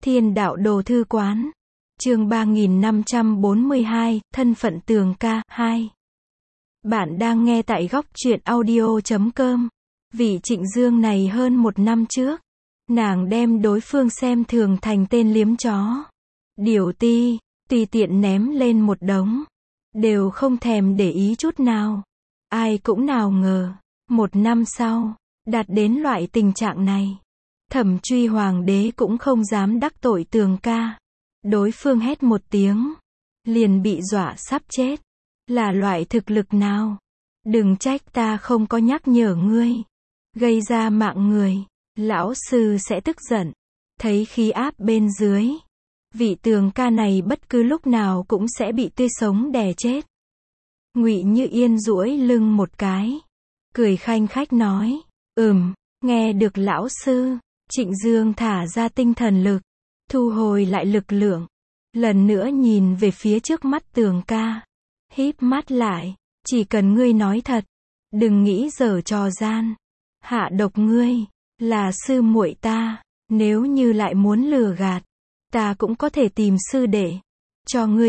Thiên đạo đồ thư quán. Chương 3542, thân phận Tường ca, 2. Bạn đang nghe tại góc truyện audio.com. Vị Trịnh Dương này hơn 1 năm trước, nàng đem đối phương xem thường thành tên liếm chó. Điểu ti, tùy tiện ném lên một đống. Đều không thèm để ý chút nào. Ai cũng nào ngờ, 1 năm sau, đạt đến loại tình trạng này. Thẩm Truy Hoàng đế cũng không dám đắc tội Tường ca. Đối phương hét một tiếng, liền bị dọa sắp chết. Là loại thực lực nào? Đừng trách ta không có nhắc nhở ngươi. Gây ra mạng người, lão sư sẽ tức giận. Thấy khí áp bên dưới, vị Tường ca này bất cứ lúc nào cũng sẽ bị tươi sống đè chết. Ngụy Như Yên duỗi lưng một cái, cười khanh khách nói, nghe được lão sư. Trịnh Dương thả ra tinh thần lực, thu hồi lại lực lượng, lần nữa nhìn về phía trước mắt Tường ca, híp mắt lại, chỉ cần ngươi nói thật, đừng nghĩ giở trò gian, hạ độc ngươi, là sư muội ta, nếu như lại muốn lừa gạt, ta cũng có thể tìm sư đệ, cho ngươi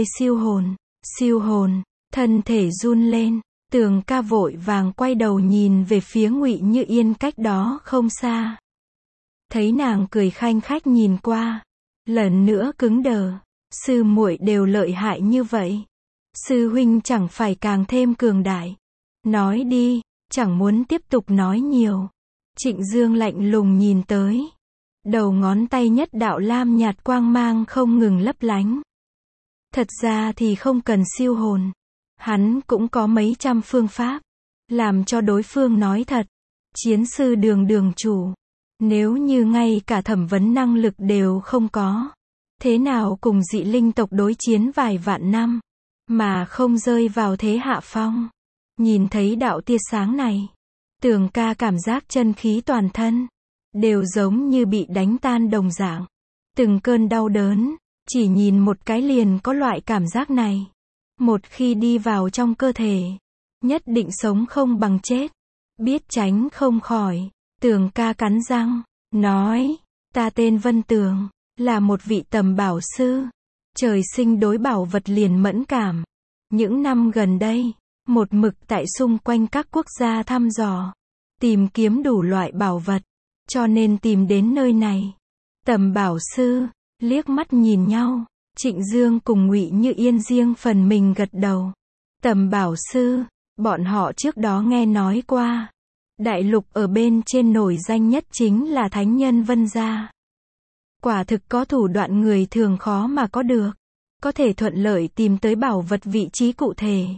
siêu hồn, thân thể run lên, Tường ca vội vàng quay đầu nhìn về phía Ngụy Như Yên cách đó không xa. Thấy nàng cười khanh khách nhìn qua, lần nữa cứng đờ, sư muội đều lợi hại như vậy, sư huynh chẳng phải càng thêm cường đại. Nói đi, chẳng muốn tiếp tục nói nhiều. Trịnh Dương lạnh lùng nhìn tới, đầu ngón tay nhất đạo lam nhạt quang mang không ngừng lấp lánh. Thật ra thì không cần siêu hồn, hắn cũng có mấy trăm phương pháp, làm cho đối phương nói thật. Chiến sư đường chủ, nếu như ngay cả thẩm vấn năng lực đều không có, thế nào cùng dị linh tộc đối chiến vài vạn năm, mà không rơi vào thế hạ phong. Nhìn thấy đạo tia sáng này, Tường ca cảm giác chân khí toàn thân, đều giống như bị đánh tan đồng dạng. Từng cơn đau đớn, chỉ nhìn một cái liền có loại cảm giác này. Một khi đi vào trong cơ thể, nhất định sống không bằng chết, biết tránh không khỏi. Tường ca cắn răng, nói, ta tên Vân Tường, là một vị tầm bảo sư, trời sinh đối bảo vật liền mẫn cảm. Những năm gần đây, một mực tại xung quanh các quốc gia thăm dò, tìm kiếm đủ loại bảo vật, cho nên tìm đến nơi này. Tầm bảo sư, liếc mắt nhìn nhau, Trịnh Dương cùng Ngụy Như Yên riêng phần mình gật đầu. Tầm bảo sư, bọn họ trước đó nghe nói qua. Đại lục ở bên trên nổi danh nhất chính là thánh nhân Vân gia. Quả thực có thủ đoạn người thường khó mà có được, có thể thuận lợi tìm tới bảo vật vị trí cụ thể.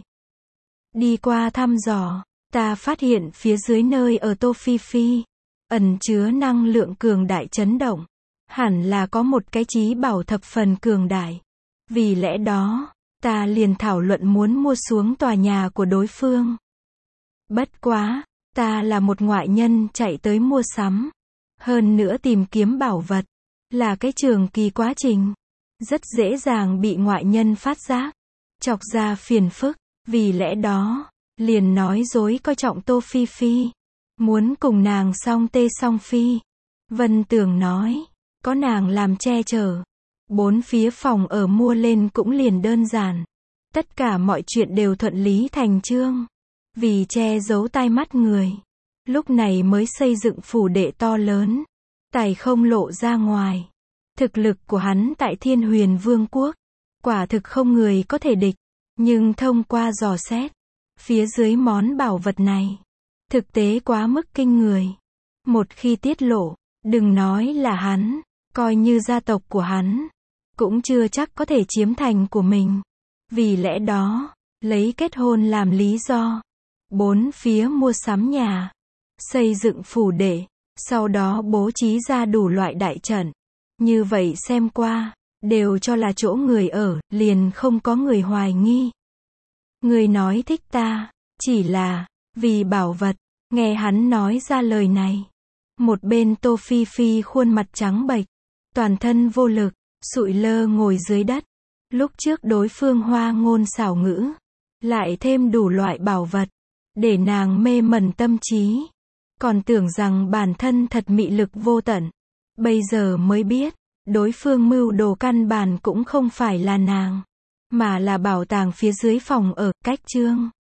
Đi qua thăm dò, ta phát hiện phía dưới nơi ở Tô Phi Phi, ẩn chứa năng lượng cường đại chấn động, hẳn là có một cái chí bảo thập phần cường đại. Vì lẽ đó, ta liền thảo luận muốn mua xuống tòa nhà của đối phương. Bất quá, ta là một ngoại nhân chạy tới mua sắm. Hơn nữa tìm kiếm bảo vật, là cái trường kỳ quá trình. Rất dễ dàng bị ngoại nhân phát giác, chọc ra phiền phức. Vì lẽ đó, liền nói dối coi trọng Tô Phi Phi. Muốn cùng nàng song tê song phi. Vân Tường nói, có nàng làm che chở. 4 phía phòng ở mua lên cũng liền đơn giản. Tất cả mọi chuyện đều thuận lý thành chương. Vì che giấu tai mắt người, lúc này mới xây dựng phủ đệ to lớn, tài không lộ ra ngoài. Thực lực của hắn tại Thiên Huyền Vương quốc, quả thực không người có thể địch. Nhưng thông qua dò xét, phía dưới món bảo vật này, thực tế quá mức kinh người. Một khi tiết lộ, đừng nói là hắn, coi như gia tộc của hắn, cũng chưa chắc có thể chiếm thành của mình. Vì lẽ đó, lấy kết hôn làm lý do, 4 phía mua sắm nhà, xây dựng phủ đệ, sau đó bố trí ra đủ loại đại trận. Như vậy xem qua, đều cho là chỗ người ở, liền không có người hoài nghi. Người nói thích ta, chỉ là, vì bảo vật. Nghe hắn nói ra lời này, một bên Tô Phi Phi khuôn mặt trắng bệch, toàn thân vô lực, sụi lơ ngồi dưới đất. Lúc trước đối phương hoa ngôn xảo ngữ, lại thêm đủ loại bảo vật, để nàng mê mẩn tâm trí, còn tưởng rằng bản thân thật mị lực vô tận. Bây giờ mới biết, đối phương mưu đồ căn bản cũng không phải là nàng, mà là bảo tàng phía dưới phòng ở, cách Trương